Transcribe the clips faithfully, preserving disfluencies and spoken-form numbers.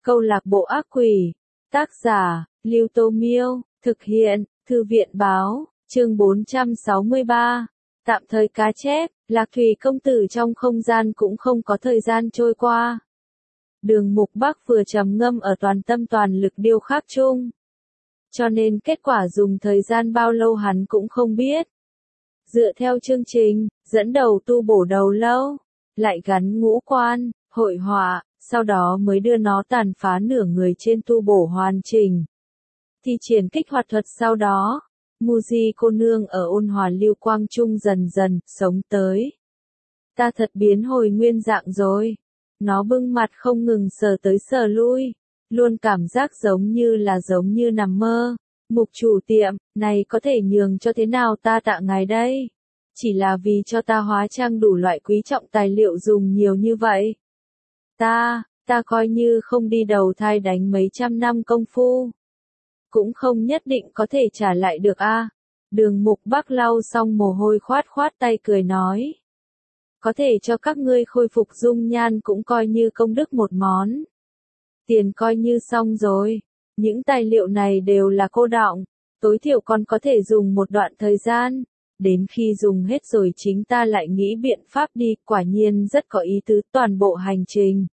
Câu lạc bộ ác quỷ. Tác giả, Lưu Tô Miêu. Thực hiện, Thư viện Báo. Chương bốn trăm sáu mươi ba. Tạm thời cá chép. Lạc Thủy công tử trong không gian cũng không có thời gian trôi qua. Đường Mục Bắc vừa trầm ngâm ở toàn tâm toàn lực điêu khắc chung. Cho nên kết quả dùng thời gian bao lâu hắn cũng không biết. Dựa theo chương trình, dẫn đầu tu bổ đầu lâu, lại gắn ngũ quan, hội họa, sau đó mới đưa nó tàn phá nửa người trên tu bổ hoàn chỉnh. Thi triển kích hoạt thuật sau đó, Muji cô nương ở ôn hòa lưu quang trung dần dần sống tới. Ta thật biến hồi nguyên dạng rồi. Nó bưng mặt không ngừng sờ tới sờ lui, luôn cảm giác giống như là giống như nằm mơ. Mục chủ tiệm, này có thể nhường cho thế nào ta tạ ngài đây? Chỉ là vì cho ta hóa trang đủ loại quý trọng tài liệu dùng nhiều như vậy. Ta, ta coi như không đi đầu thai đánh mấy trăm năm công phu. Cũng không nhất định có thể trả lại được a. Đường Mục Bắc lau xong mồ hôi khoát khoát tay cười nói. Có thể cho các ngươi khôi phục dung nhan cũng coi như công đức một món. Tiền coi như xong rồi. Những tài liệu này đều là cô đọng, tối thiểu còn có thể dùng một đoạn thời gian. Đến khi dùng hết rồi chính ta lại nghĩ biện pháp đi, quả nhiên rất có ý tứ toàn bộ hành trình.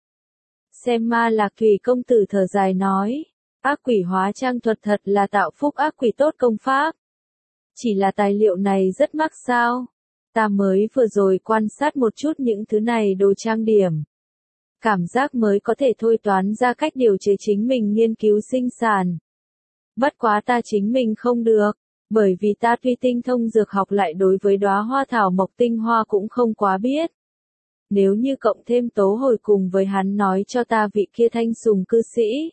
Xem ma Lạc Thủy công tử thở dài nói, ác quỷ hóa trang thuật thật là tạo phúc ác quỷ tốt công pháp. Chỉ là tài liệu này rất mắc sao? Ta mới vừa rồi quan sát một chút những thứ này đồ trang điểm. Cảm giác mới có thể thôi toán ra cách điều chế chính mình nghiên cứu sinh sản. Bất quá ta chính mình không được, bởi vì ta tuy tinh thông dược học lại đối với đóa hoa thảo mộc tinh hoa cũng không quá biết. Nếu như cộng thêm Tố Hồi cùng với hắn nói cho ta vị kia Thanh Sùng cư sĩ.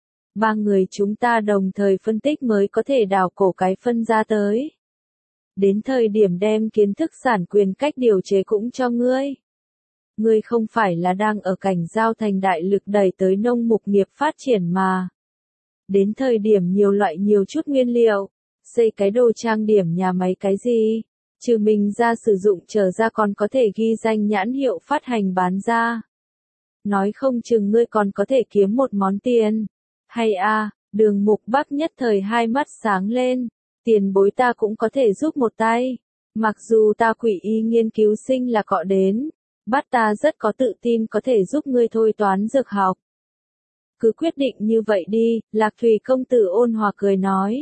Ba người chúng ta đồng thời phân tích mới có thể đào cổ cái phân ra tới. Đến thời điểm đem kiến thức sản quyền cách điều chế cũng cho ngươi. Ngươi không phải là đang ở cảnh giao thành đại lực đẩy tới nông mục nghiệp phát triển mà. Đến thời điểm nhiều loại nhiều chút nguyên liệu, xây cái đồ trang điểm nhà máy cái gì, trừ mình ra sử dụng trở ra còn có thể ghi danh nhãn hiệu phát hành bán ra. Nói không chừng ngươi còn có thể kiếm một món tiền. Hay a, Đường Mục Bắc nhất thời hai mắt sáng lên, tiền bối ta cũng có thể giúp một tay. Mặc dù ta quỷ y nghiên cứu sinh là cọ đến. Bắt ta rất có tự tin có thể giúp ngươi thôi toán dược học. Cứ quyết định như vậy đi, Lạc Thủy công tử ôn hòa cười nói.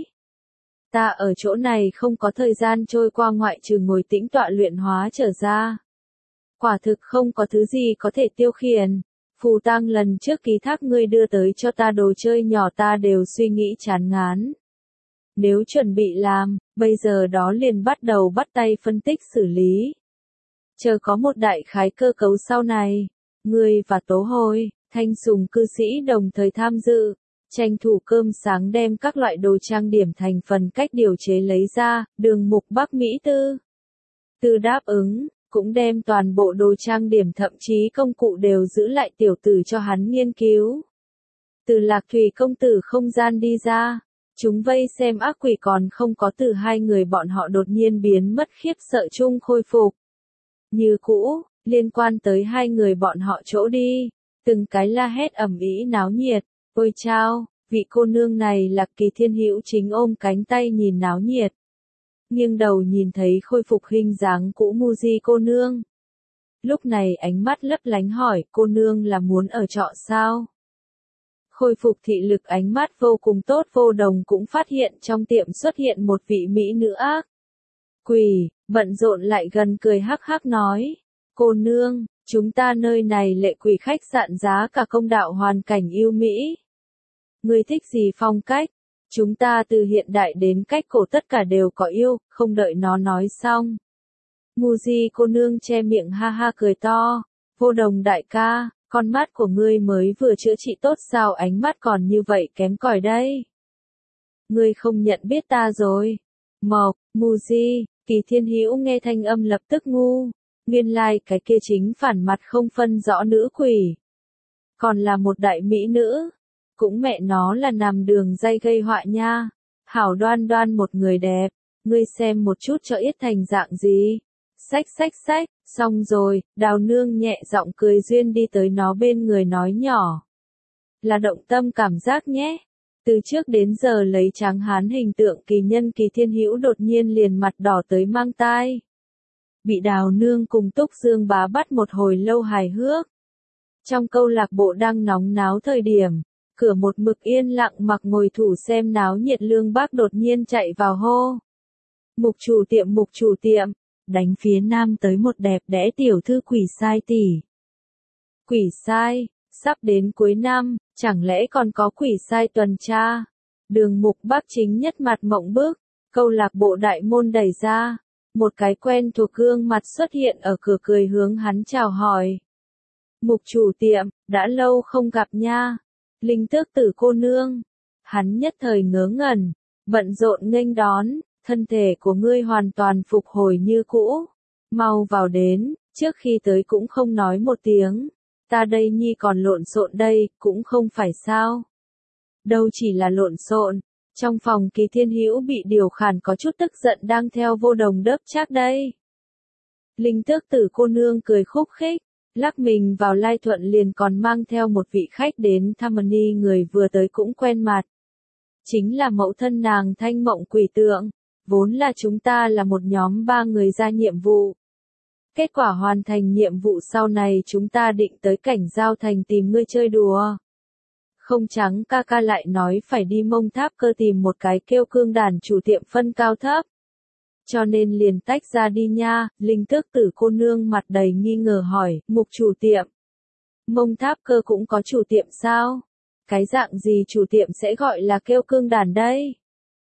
Ta ở chỗ này không có thời gian trôi qua ngoại trừ ngồi tĩnh tọa luyện hóa trở ra. Quả thực không có thứ gì có thể tiêu khiển. Phù tang lần trước ký thác ngươi đưa tới cho ta đồ chơi nhỏ ta đều suy nghĩ chán ngán. Nếu chuẩn bị làm, bây giờ đó liền bắt đầu bắt tay phân tích xử lý. Chờ có một đại khái cơ cấu sau này, ngươi và Tố Hồi, Thanh Sùng cư sĩ đồng thời tham dự, tranh thủ cơm sáng đem các loại đồ trang điểm thành phần cách điều chế lấy ra, Đường Mục Bắc Mỹ tư. Tư đáp ứng, cũng đem toàn bộ đồ trang điểm thậm chí công cụ đều giữ lại tiểu tử cho hắn nghiên cứu. Từ Lạc Thủy công tử không gian đi ra, chúng vây xem ác quỷ còn không có từ hai người bọn họ đột nhiên biến mất khiếp sợ chung khôi phục. Như cũ, liên quan tới hai người bọn họ chỗ đi, từng cái la hét ầm ĩ náo nhiệt, ôi chao, vị cô nương này là Kỳ Thiên Hữu chính ôm cánh tay nhìn náo nhiệt. Nghiêng đầu nhìn thấy khôi phục hình dáng cũ Muji cô nương. Lúc này ánh mắt lấp lánh hỏi cô nương là muốn ở trọ sao? Khôi phục thị lực ánh mắt vô cùng tốt vô đồng cũng phát hiện trong tiệm xuất hiện một vị mỹ nữ ác. Quỷ, bận rộn lại gần cười hắc hắc nói. Cô nương, chúng ta nơi này lệ quỷ khách sạn giá cả công đạo hoàn cảnh yêu Mỹ. Ngươi thích gì phong cách? Chúng ta từ hiện đại đến cách cổ tất cả đều có yêu, không đợi nó nói xong. Muji cô nương che miệng ha ha cười to. Vô đồng đại ca, con mắt của ngươi mới vừa chữa trị tốt sao ánh mắt còn như vậy kém cỏi đây. Ngươi không nhận biết ta rồi. Mộc, Muji, Kỳ Thiên Hữu nghe thanh âm lập tức ngu, nguyên lai like cái kia chính phản mặt không phân rõ nữ quỷ. Còn là một đại mỹ nữ, cũng mẹ nó là nằm đường dây gây họa nha. Hảo đoan đoan một người đẹp, ngươi xem một chút cho yết thành dạng gì. Xách xách xách, xong rồi, Đào nương nhẹ giọng cười duyên đi tới nó bên người nói nhỏ. là động tâm cảm giác nhé. Từ trước đến giờ lấy tráng hán hình tượng kỳ nhân Kỳ Thiên Hữu đột nhiên liền mặt đỏ tới mang tai. Bị Đào Nương cùng Túc Dương Bá bắt một hồi lâu hài hước. Trong câu lạc bộ đang nóng náo thời điểm, cửa một mực yên lặng mặc ngồi thủ xem náo nhiệt Lương Bác đột nhiên chạy vào hô. Mục chủ tiệm mục chủ tiệm, đánh phía nam tới một đẹp đẽ tiểu thư Quỷ Sai tỷ. Quỷ Sai, sắp đến cuối năm, chẳng lẽ còn có Quỷ Sai tuần tra? Đường Mục Bác chính nhất mặt mộng bức, câu lạc bộ đại môn đẩy ra, một cái quen thuộc gương mặt xuất hiện ở cửa cười hướng hắn chào hỏi. Mục chủ tiệm, đã lâu không gặp nha. Linh Tước Tử cô nương. Hắn nhất thời ngớ ngẩn, bận rộn nghênh đón, thân thể của ngươi hoàn toàn phục hồi như cũ. Mau vào đến, trước khi tới cũng không nói một tiếng. Ta đây nhi còn lộn xộn đây, cũng không phải sao. Đâu chỉ là lộn xộn, trong phòng Kỳ Thiên Hữu bị điều khản có chút tức giận đang theo vô đồng đớp chác đây. Linh Tước Tử cô nương cười khúc khích, lắc mình vào lai thuận liền còn mang theo một vị khách đến thăm ni người vừa tới cũng quen mặt. Chính là mẫu thân nàng Thanh Mộng Quỷ Tượng, vốn là chúng ta là một nhóm ba người ra nhiệm vụ. Kết quả hoàn thành nhiệm vụ sau này chúng ta định tới cảnh Giao Thành tìm ngươi chơi đùa. Không trắng ca ca lại nói phải đi Mông Tháp Cơ tìm một cái kêu cương đàn chủ tiệm phân cao thấp. Cho nên liền tách ra đi nha. Linh Tước Tử cô nương mặt đầy nghi ngờ hỏi, mục chủ tiệm. Mông Tháp Cơ cũng có chủ tiệm sao? Cái dạng gì chủ tiệm sẽ gọi là kêu cương đàn đây?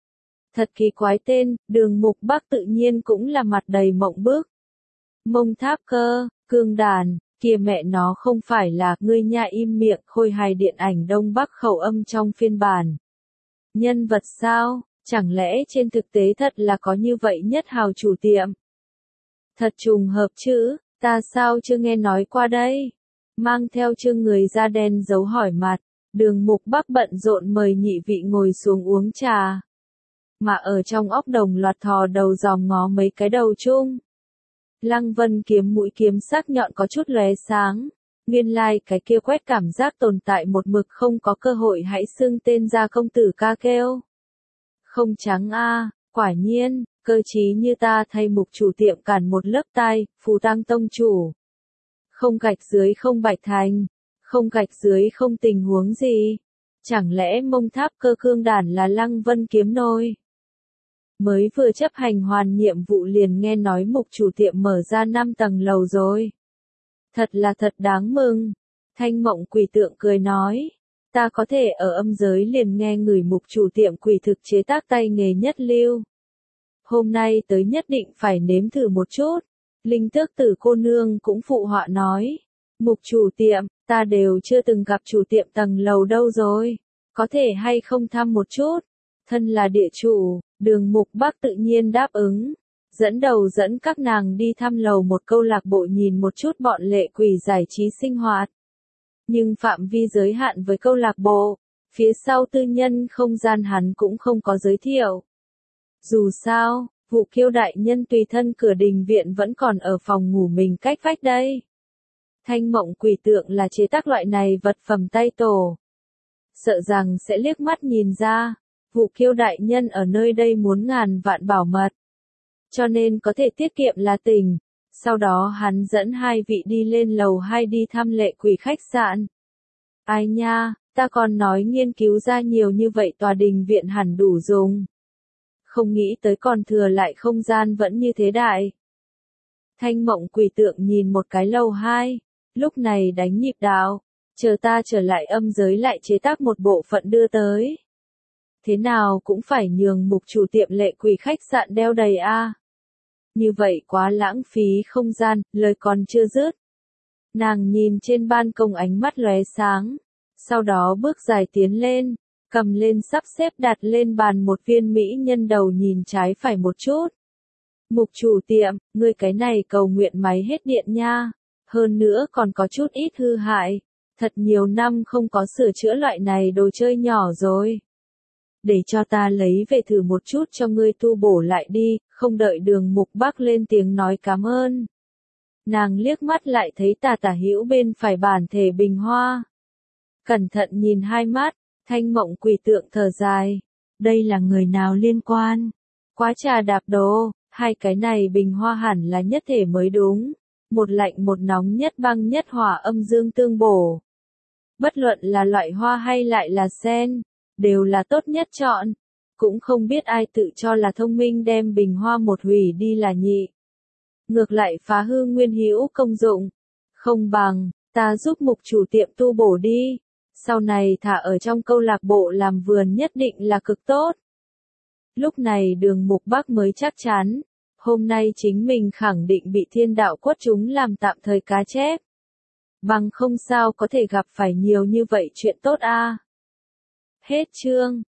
Thật kỳ quái tên, Đường Mục Bác tự nhiên cũng là mặt đầy mộng bức. Mông Tháp Cơ, cương đàn, kia mẹ nó không phải là ngươi nha im miệng khôi hài điện ảnh Đông Bắc khẩu âm trong phiên bản. Nhân vật sao? Chẳng lẽ trên thực tế thật là có như vậy nhất hào chủ tiệm? Thật trùng hợp chứ, ta sao chưa nghe nói qua đây? Mang theo chương người da đen giấu hỏi mặt, Đường Mục Bác bận rộn mời nhị vị ngồi xuống uống trà. Mà ở trong óc đồng loạt thò đầu dòm ngó mấy cái đầu chung. Lăng Vân kiếm mũi kiếm sắc nhọn có chút lóe sáng. Nguyên lai like cái kia quét cảm giác tồn tại một mực không có cơ hội hãy xưng tên ra công tử ca kêu. Không trắng a, à, quả nhiên, cơ trí như ta thay mục chủ tiệm cản một lớp tai, phù tang tông chủ. Không gạch dưới không bạch thành, không gạch dưới không tình huống gì. Chẳng lẽ Mông Tháp Cơ cương đàn là Lăng Vân kiếm nôi? Mới vừa chấp hành hoàn nhiệm vụ liền nghe nói mục chủ tiệm mở ra năm tầng lầu rồi. Thật là thật đáng mừng. Thanh Mộng Quỷ Tượng cười nói. Ta có thể ở âm giới liền nghe người mục chủ tiệm quỷ thực chế tác tay nghề nhất lưu. Hôm nay tới nhất định phải nếm thử một chút. Linh Tước Tử cô nương cũng phụ họa nói. Mục chủ tiệm, ta đều chưa từng gặp chủ tiệm tầng lầu đâu rồi. Có thể hay không thăm một chút. Thân là địa chủ, Đường Mục Bác tự nhiên đáp ứng. Dẫn đầu dẫn các nàng đi thăm lầu một câu lạc bộ nhìn một chút bọn lệ quỷ giải trí sinh hoạt. Nhưng phạm vi giới hạn với câu lạc bộ, phía sau tư nhân không gian hắn cũng không có giới thiệu. Dù sao, Vụ Kiêu đại nhân tùy thân cửa đình viện vẫn còn ở phòng ngủ mình cách vách đây. Thanh Mộng Quỷ Tượng là chế tác loại này vật phẩm tay tổ. Sợ rằng sẽ liếc mắt nhìn ra, Vụ Kiêu đại nhân ở nơi đây muốn ngàn vạn bảo mật. Cho nên có thể tiết kiệm là tình. Sau đó hắn dẫn hai vị đi lên lầu hai đi thăm lệ quỷ khách sạn. Ai nha, ta còn nói nghiên cứu ra nhiều như vậy tòa đình viện hẳn đủ dùng. Không nghĩ tới còn thừa lại không gian vẫn như thế đại. Thanh Mộng Quỷ Tượng nhìn một cái lầu hai, lúc này đánh nhịp đạo, chờ ta trở lại âm giới lại chế tác một bộ phận đưa tới. Thế nào cũng phải nhường mục chủ tiệm lệ quỷ khách sạn đeo đầy a. À. Như vậy quá lãng phí không gian, lời còn chưa dứt. Nàng nhìn trên ban công ánh mắt lóe sáng, sau đó bước dài tiến lên, cầm lên sắp xếp đặt lên bàn một viên mỹ nhân đầu nhìn trái phải một chút. Mục chủ tiệm, ngươi cái này cầu nguyện máy hết điện nha, hơn nữa còn có chút ít hư hại, thật nhiều năm không có sửa chữa loại này đồ chơi nhỏ rồi. Để cho ta lấy về thử một chút cho ngươi tu bổ lại đi, không đợi Đường Mục Bác lên tiếng nói cảm ơn. Nàng liếc mắt lại thấy Tà Tả Hữu bên phải bản thể bình hoa. cẩn thận nhìn hai mắt, Thanh Mộng Quỷ tượng thở dài. Đây là người nào liên quan? Quá trà đạp đồ, hai cái này bình hoa hẳn là nhất thể mới đúng. Một lạnh một nóng nhất băng nhất hỏa âm dương tương bổ. Bất luận là loại hoa hay lại là sen, đều là tốt nhất chọn. Cũng không biết ai tự cho là thông minh đem bình hoa một hủy đi là nhị. Ngược lại phá hư nguyên hữu công dụng. Không bằng, ta giúp mục chủ tiệm tu bổ đi. Sau này thả ở trong câu lạc bộ làm vườn nhất định là cực tốt. Lúc này Đường Mục Bắc mới chắc chắn. Hôm nay chính mình khẳng định bị thiên đạo quất chúng làm tạm thời cá chép. Bằng không sao có thể gặp phải nhiều như vậy chuyện tốt a. Hết chương.